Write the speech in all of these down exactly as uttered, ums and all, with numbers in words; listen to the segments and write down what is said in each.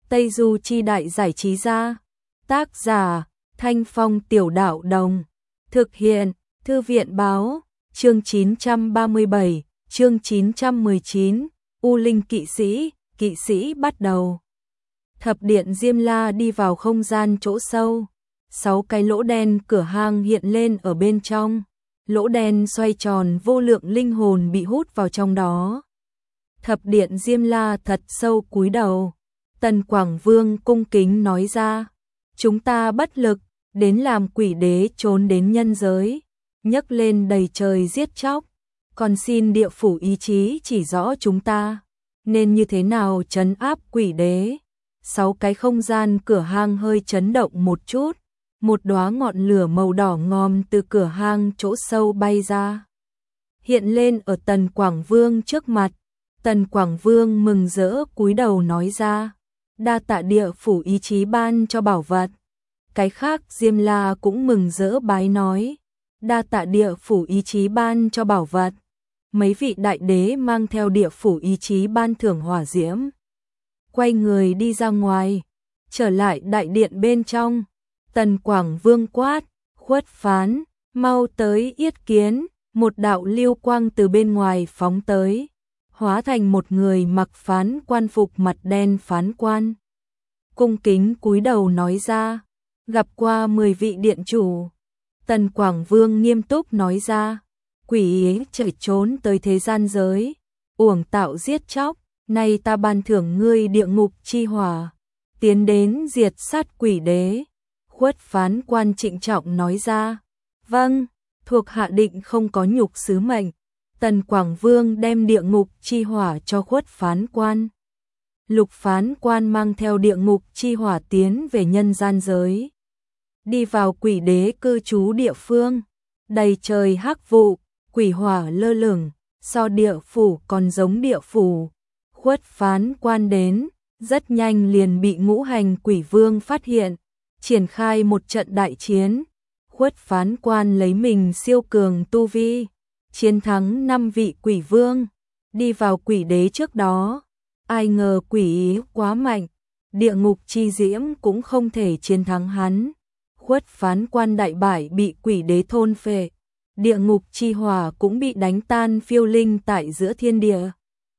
Tây Du Chi Đại Giải Trí Gia. Tác giả Thanh Phong Tiểu Đạo Đồng. Thực hiện Thư viện Báo. Chương chín trăm ba mươi bảy, chương chín trăm mười chín, U Linh Kỵ Sĩ, Kỵ Sĩ bắt đầu. Thập điện Diêm La đi vào không gian chỗ sâu. Sáu cái lỗ đen cửa hang hiện lên ở bên trong. Lỗ đen xoay tròn, vô lượng linh hồn bị hút vào trong đó. Thập điện Diêm La thật sâu cúi đầu. Tần Quảng Vương cung kính nói ra, chúng ta bất lực, đến làm quỷ đế trốn đến nhân giới, nhấc lên đầy trời giết chóc, còn xin địa phủ ý chí chỉ rõ chúng ta nên như thế nào trấn áp quỷ đế. Sáu cái không gian cửa hang hơi chấn động một chút, một đóa ngọn lửa màu đỏ ngòm từ cửa hang chỗ sâu bay ra, hiện lên ở Tần Quảng Vương trước mặt. Tần Quảng Vương mừng rỡ cúi đầu nói ra, đa tạ địa phủ ý chí ban cho bảo vật. Cái khác Diêm La cũng mừng rỡ bái nói, đa tạ địa phủ ý chí ban cho bảo vật. Mấy vị đại đế mang theo địa phủ ý chí ban thưởng hỏa diễm, quay người đi ra ngoài, trở lại đại điện bên trong. Tần Quảng Vương quát, Khuất Phán, mau tới yết kiến. Một đạo lưu quang từ bên ngoài phóng tới, hóa thành một người mặc phán quan phục mặt đen phán quan. Cung kính cúi đầu nói ra, gặp qua mười vị điện chủ. Tần Quảng Vương nghiêm túc nói ra, quỷ ấy chạy trốn tới thế gian giới, uổng tạo giết chóc, nay ta ban thưởng ngươi địa ngục chi hỏa, tiến đến diệt sát quỷ đế. Khuất phán quan trịnh trọng nói ra, vâng, thuộc hạ định không có nhục sứ mệnh. Tần Quảng Vương đem địa ngục chi hỏa cho Khuất phán quan. Lục phán quan mang theo địa ngục chi hỏa tiến về nhân gian giới. Đi vào quỷ đế cư trú địa phương, đầy trời hắc vụ, quỷ hỏa lơ lửng, so địa phủ còn giống địa phủ. Khuất phán quan đến, rất nhanh liền bị ngũ hành quỷ vương phát hiện, triển khai một trận đại chiến. Khuất phán quan lấy mình siêu cường tu vi, chiến thắng năm vị quỷ vương, đi vào quỷ đế trước đó. Ai ngờ quỷ ý quá mạnh, địa ngục chi diễm cũng không thể chiến thắng hắn. Khuất phán quan đại bại, bị quỷ đế thôn phệ, địa ngục chi hỏa cũng bị đánh tan phiêu linh tại giữa thiên địa.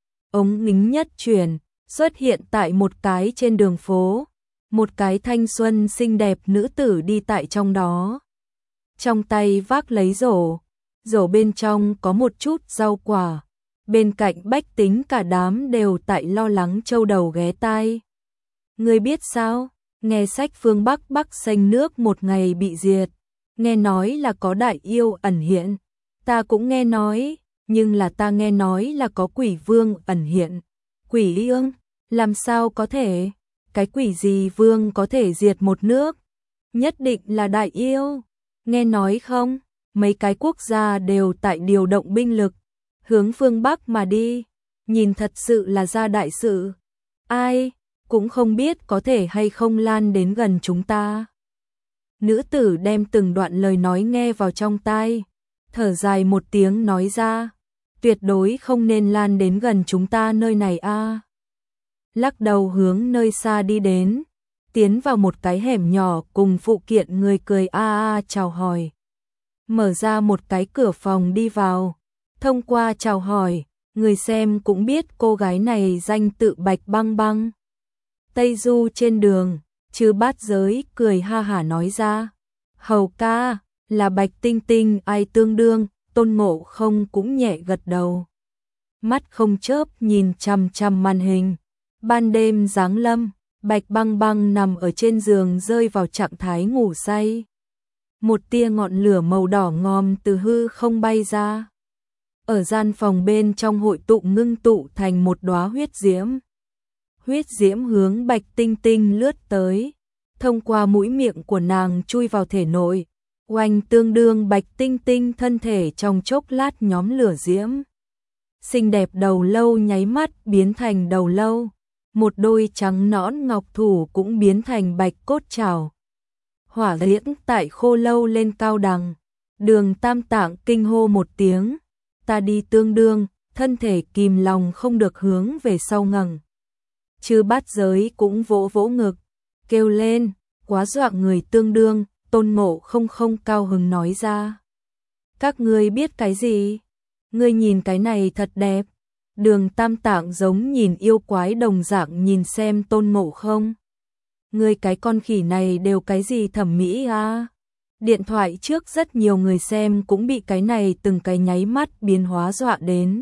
Ống ngính nhất chuyển, xuất hiện tại một cái trên đường phố, một cái thanh xuân xinh đẹp nữ tử đi tại trong đó. Trong tay vác lấy rổ, rổ bên trong có một chút rau quả. Bên cạnh bách tính cả đám đều tại lo lắng châu đầu ghé tai. Ngươi biết sao, nghe sách phương Bắc Bắc xanh nước một ngày bị diệt, nghe nói là có đại yêu ẩn hiện. Ta cũng nghe nói, nhưng là ta nghe nói là có quỷ vương ẩn hiện. Quỷ ương, làm sao có thể, cái quỷ gì vương có thể diệt một nước, nhất định là đại yêu. Nghe nói không, mấy cái quốc gia đều tại điều động binh lực, hướng phương Bắc mà đi, nhìn thật sự là ra đại sự. Ai, cũng không biết có thể hay không lan đến gần chúng ta. Nữ tử đem từng đoạn lời nói nghe vào trong tai, thở dài một tiếng nói ra, tuyệt đối không nên lan đến gần chúng ta nơi này a. Lắc đầu hướng nơi xa đi đến, tiến vào một cái hẻm nhỏ cùng phụ kiện người cười a a chào hỏi. Mở ra một cái cửa phòng đi vào, thông qua chào hỏi, người xem cũng biết cô gái này danh tự Bạch Băng Băng. Tây Du trên đường, Chư Bát Giới cười ha hả nói ra, hầu ca, là Bạch Tinh Tinh ai tương đương. Tôn Ngộ Không cũng nhẹ gật đầu, mắt không chớp nhìn chằm chằm màn hình. Ban đêm giáng lâm, Bạch Băng Băng nằm ở trên giường rơi vào trạng thái ngủ say. Một tia ngọn lửa màu đỏ ngòm từ hư không bay ra, ở gian phòng bên trong hội tụ ngưng tụ thành một đóa huyết diễm. Huyết diễm hướng Bạch Tinh Tinh lướt tới, thông qua mũi miệng của nàng chui vào thể nội. Oanh, tương đương Bạch Tinh Tinh thân thể trong chốc lát nhóm lửa diễm. Xinh đẹp đầu lâu nháy mắt biến thành đầu lâu, một đôi trắng nõn ngọc thủ cũng biến thành bạch cốt trảo. Hỏa diễm tại khô lâu lên cao đằng, Đường Tam Tạng kinh hô một tiếng, ta đi tương đương, thân thể kìm lòng không được hướng về sau ngẩng Chư bát giới cũng vỗ vỗ ngực, kêu lên, quá dọa người tương đương, Tôn Ngộ Không không cao hứng nói ra. Các ngươi biết cái gì? Ngươi nhìn cái này thật đẹp. Đường Tam Tạng giống nhìn yêu quái đồng dạng nhìn xem Tôn Ngộ Không. Ngươi cái con khỉ này đều cái gì thẩm mỹ à? Điện thoại trước rất nhiều người xem cũng bị cái này từng cái nháy mắt biến hóa dọa đến.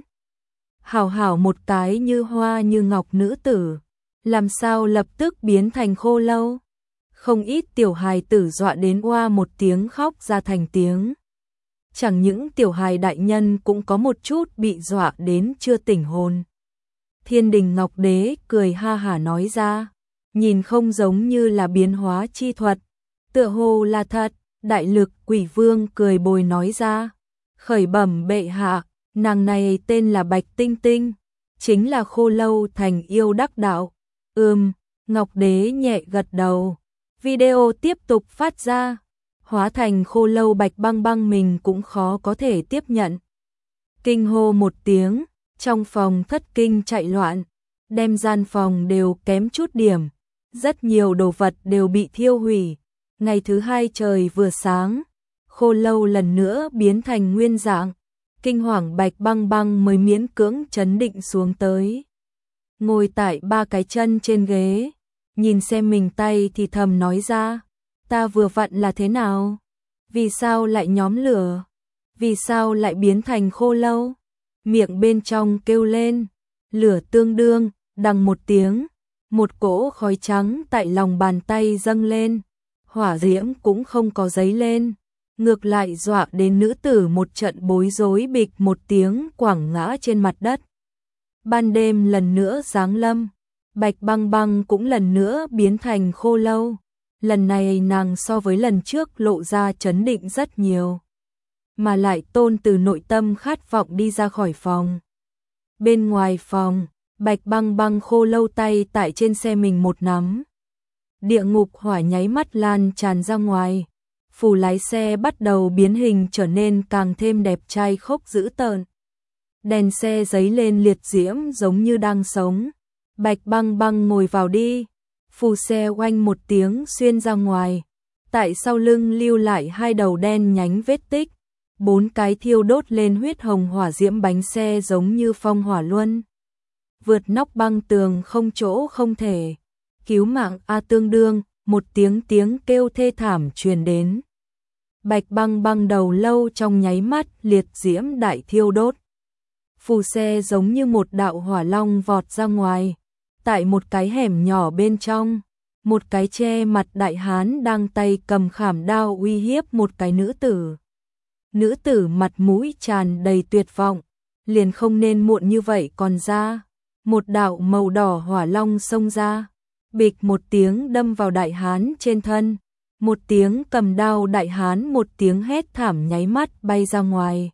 Hảo hảo một cái như hoa như ngọc nữ tử, làm sao lập tức biến thành khô lâu? Không ít tiểu hài tử dọa đến oa một tiếng khóc ra thành tiếng. Chẳng những tiểu hài đại nhân cũng có một chút bị dọa đến chưa tỉnh hồn. Thiên Đình Ngọc Đế cười ha hả nói ra, nhìn không giống như là biến hóa chi thuật, tựa hồ là thật. Đại Lực Quỷ Vương cười bồi nói ra, khởi bẩm bệ hạ, nàng này tên là Bạch Tinh Tinh, chính là khô lâu thành yêu đắc đạo. Ừm, Ngọc Đế nhẹ gật đầu. Video tiếp tục phát ra, hóa thành khô lâu Bạch Băng Băng mình cũng khó có thể tiếp nhận. Kinh hô một tiếng, trong phòng thất kinh chạy loạn, đem gian phòng đều kém chút điểm, rất nhiều đồ vật đều bị thiêu hủy. Ngày thứ hai trời vừa sáng, khô lâu lần nữa biến thành nguyên dạng, kinh hoàng Bạch Băng Băng mới miễn cưỡng trấn định xuống tới. Ngồi tại ba cái chân trên ghế, nhìn xem mình tay thì thầm nói ra, ta vừa vặn là thế nào? Vì sao lại nhóm lửa? Vì sao lại biến thành khô lâu? Miệng bên trong kêu lên, lửa tương đương, đằng một tiếng, một cỗ khói trắng tại lòng bàn tay dâng lên. Hỏa diễm cũng không có giấy lên, ngược lại dọa đến nữ tử một trận bối rối bịch một tiếng quẳng ngã trên mặt đất. Ban đêm lần nữa giáng lâm, Bạch Băng Băng cũng lần nữa biến thành khô lâu. Lần này nàng so với lần trước lộ ra chấn định rất nhiều, mà lại tôn từ nội tâm khát vọng đi ra khỏi phòng. Bên ngoài phòng, Bạch Băng Băng khô lâu tay tại trên xe mình một nắm. Địa ngục hỏa nháy mắt lan tràn ra ngoài, phù lái xe bắt đầu biến hình trở nên càng thêm đẹp trai khốc dữ tợn. Đèn xe giấy lên liệt diễm giống như đang sống. Bạch Băng Băng ngồi vào đi, phù xe oanh một tiếng xuyên ra ngoài, tại sau lưng lưu lại hai đầu đen nhánh vết tích, bốn cái thiêu đốt lên huyết hồng hỏa diễm bánh xe giống như phong hỏa luân. Vượt nóc băng tường không chỗ không thể. Cứu mạng a tương đương, một tiếng tiếng kêu thê thảm truyền đến. Bạch Băng Băng đầu lâu trong nháy mắt liệt diễm đại thiêu đốt. Phù xe giống như một đạo hỏa long vọt ra ngoài. Tại một cái hẻm nhỏ bên trong, một cái che mặt đại hán đang tay cầm khảm đao uy hiếp một cái nữ tử. Nữ tử mặt mũi tràn đầy tuyệt vọng, liền không nên muộn như vậy còn ra. Một đạo màu đỏ hỏa long xông ra. Bịch một tiếng đâm vào đại hán trên thân, một tiếng cầm đao đại hán một tiếng hét thảm nháy mắt bay ra ngoài.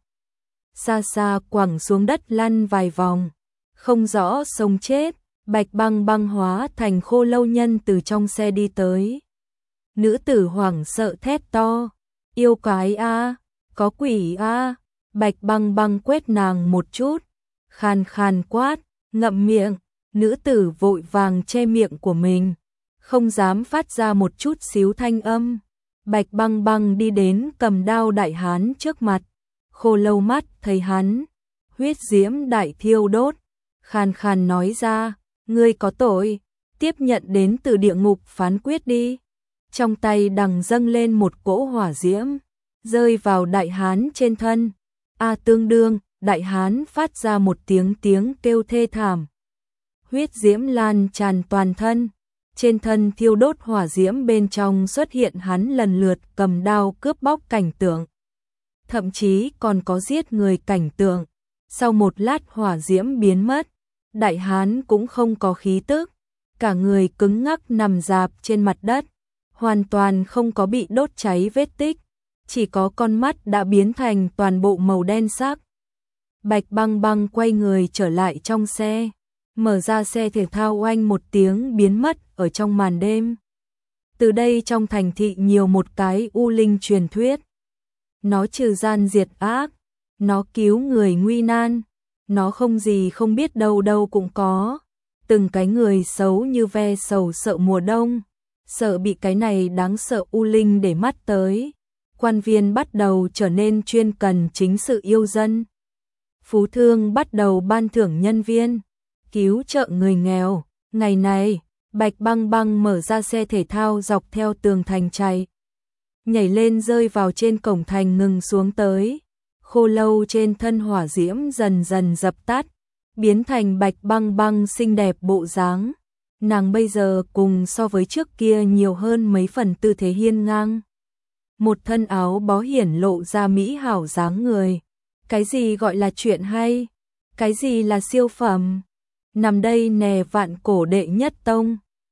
Xa xa quẳng xuống đất lăn vài vòng, không rõ sống chết. Bạch Băng Băng hóa thành khô lâu nhân từ trong xe đi tới. Nữ tử hoảng sợ thét to, yêu quái a, có quỷ a. Bạch Băng Băng quét nàng một chút, khàn khàn quát, ngậm miệng. Nữ tử vội vàng che miệng của mình, không dám phát ra một chút xíu thanh âm. Bạch Băng Băng đi đến cầm đao đại hán trước mặt, khô lâu mắt thấy hắn, huyết diễm đại thiêu đốt, khàn khàn nói ra, ngươi có tội, tiếp nhận đến từ địa ngục phán quyết đi. Trong tay đằng dâng lên một cỗ hỏa diễm, rơi vào đại hán trên thân. A tương đương, đại hán phát ra một tiếng tiếng kêu thê thảm. Huyết diễm lan tràn toàn thân, trên thân thiêu đốt hỏa diễm bên trong xuất hiện hắn lần lượt cầm đao cướp bóc cảnh tượng. Thậm chí còn có giết người cảnh tượng. Sau một lát hỏa diễm biến mất, đại hán cũng không có khí tức, cả người cứng ngắc nằm rạp trên mặt đất, hoàn toàn không có bị đốt cháy vết tích, chỉ có con mắt đã biến thành toàn bộ màu đen sắc. Bạch Băng Băng quay người trở lại trong xe, mở ra xe thể thao oanh một tiếng biến mất ở trong màn đêm. Từ đây trong thành thị nhiều một cái u linh truyền thuyết. Nó trừ gian diệt ác, nó cứu người nguy nan, nó không gì không biết đâu đâu cũng có. từng cái người xấu như ve sầu sợ mùa đông, sợ bị cái này đáng sợ u linh để mắt tới. Quan viên bắt đầu trở nên chuyên cần chính sự yêu dân. Phú thương bắt đầu ban thưởng nhân viên, cứu trợ người nghèo. Ngày này, Bạch Băng Băng mở ra xe thể thao dọc theo tường thành chạy, nhảy lên rơi vào trên cổng thành ngừng xuống tới. Khô lâu trên thân hỏa diễm dần dần dập tắt, biến thành Bạch Băng Băng xinh đẹp bộ dáng. Nàng bây giờ cùng so với trước kia nhiều hơn mấy phần tư thế hiên ngang. Một thân áo bó hiển lộ ra mỹ hảo dáng người. Cái gì gọi là chuyện hay? Cái gì là siêu phẩm? Nằm đây nè vạn cổ đệ nhất tông.